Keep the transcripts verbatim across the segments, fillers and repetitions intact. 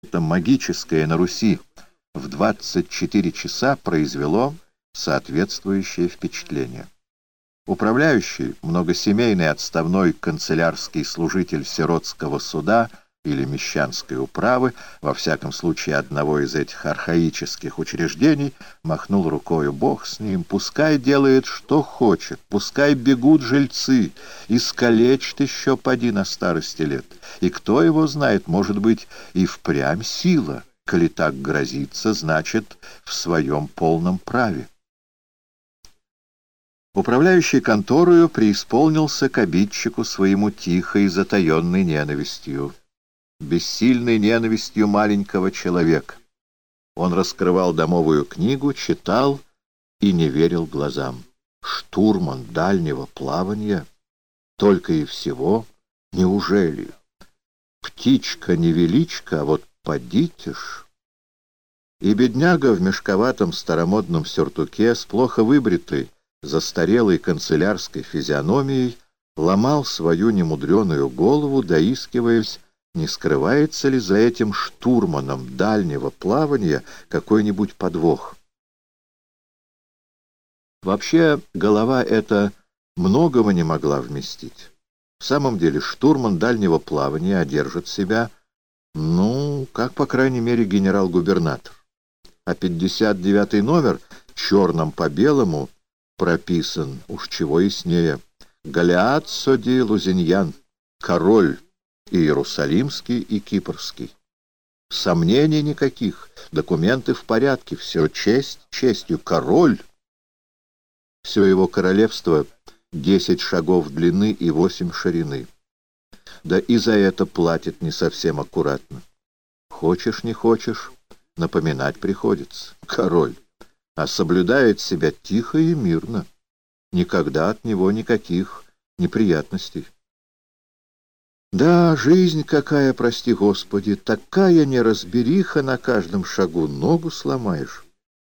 это магическое на Руси в двадцать четыре часа произвело соответствующее впечатление. Управляющий, многосемейный отставной канцелярский служитель сиротского суда или мещанской управы, во всяком случае одного из этих архаических учреждений, махнул рукою: «Бог с ним, пускай делает, что хочет, пускай бегут жильцы, искалечит еще поди на старости лет. И кто его знает, может быть, и впрямь сила, коли так грозится, значит, в своем полном праве». Управляющий конторою преисполнился к обидчику своему тихой, затаенной ненавистью, бессильной ненавистью маленького человека. Он раскрывал домовую книгу, читал и не верил глазам. Штурман дальнего плавания? Только и всего? Неужели? Птичка-невеличка, а вот подите ж. И бедняга в мешковатом старомодном сюртуке с плохо выбритой, застарелой канцелярской физиономией ломал свою немудреную голову, доискиваясь, не скрывается ли за этим штурманом дальнего плавания какой-нибудь подвох. Вообще, голова эта многого не могла вместить. В самом деле, штурман дальнего плавания одержит себя, ну, как, по крайней мере, генерал-губернатор. А пятьдесят девятый номер черным по белому прописан, уж чего яснее: Галиаццо ди Лузиньян, король и иерусалимский, и кипрский. Сомнений никаких, документы в порядке, все честь честью, король. Все его королевство десять шагов длины и восемь ширины. Да и за это платит не совсем аккуратно. Хочешь, не хочешь, напоминать приходится. Король. А соблюдает себя тихо и мирно. Никогда от него никаких неприятностей. Да, жизнь какая, прости Господи, такая неразбериха, на каждом шагу ногу сломаешь.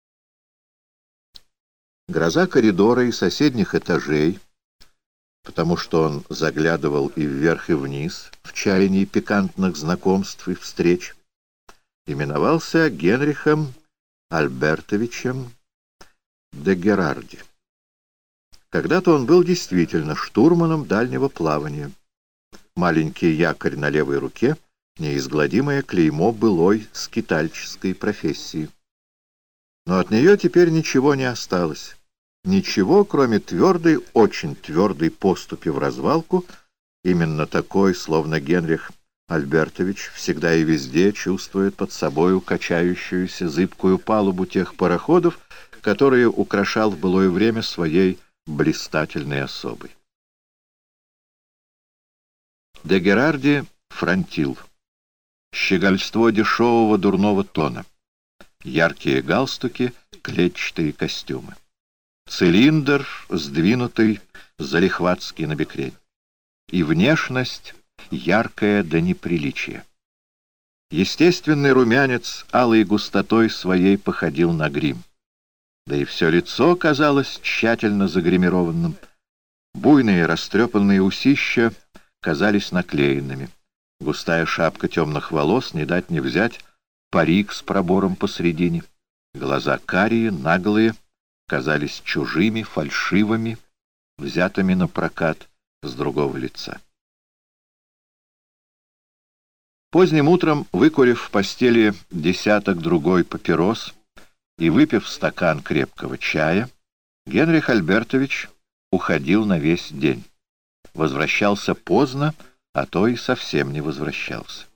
Гроза коридора и соседних этажей, потому что он заглядывал и вверх, и вниз в чаянии пикантных знакомств и встреч, именовался Генрихом Альбертовичем де Герарди. Когда-то он был действительно штурманом дальнего плавания. Маленький якорь на левой руке — неизгладимое клеймо былой скитальческой профессии. Но от нее теперь ничего не осталось. Ничего, кроме твердой, очень твердой поступи в развалку, именно такой, словно Генрих Альбертович всегда и везде чувствует под собою качающуюся зыбкую палубу тех пароходов, которые украшал в былое время своей блистательной особой. Де Герарди фронтил. Щегольство дешевого дурного тона. Яркие галстуки, клетчатые костюмы. Цилиндр, сдвинутый залихватски на бекрень. И внешность яркая до неприличия. Естественный румянец алой густотой своей походил на грим. Да и все лицо казалось тщательно загримированным. Буйные растрепанные усища казались наклеенными. Густая шапка темных волос, не дать не взять, парик с пробором посредине. Глаза карие, наглые, казались чужими, фальшивыми, взятыми на прокат с другого лица. Поздним утром, выкурив в постели десяток-другой папирос и выпив стакан крепкого чая, Генрих Альбертович уходил на весь день. Возвращался поздно, а то и совсем не возвращался.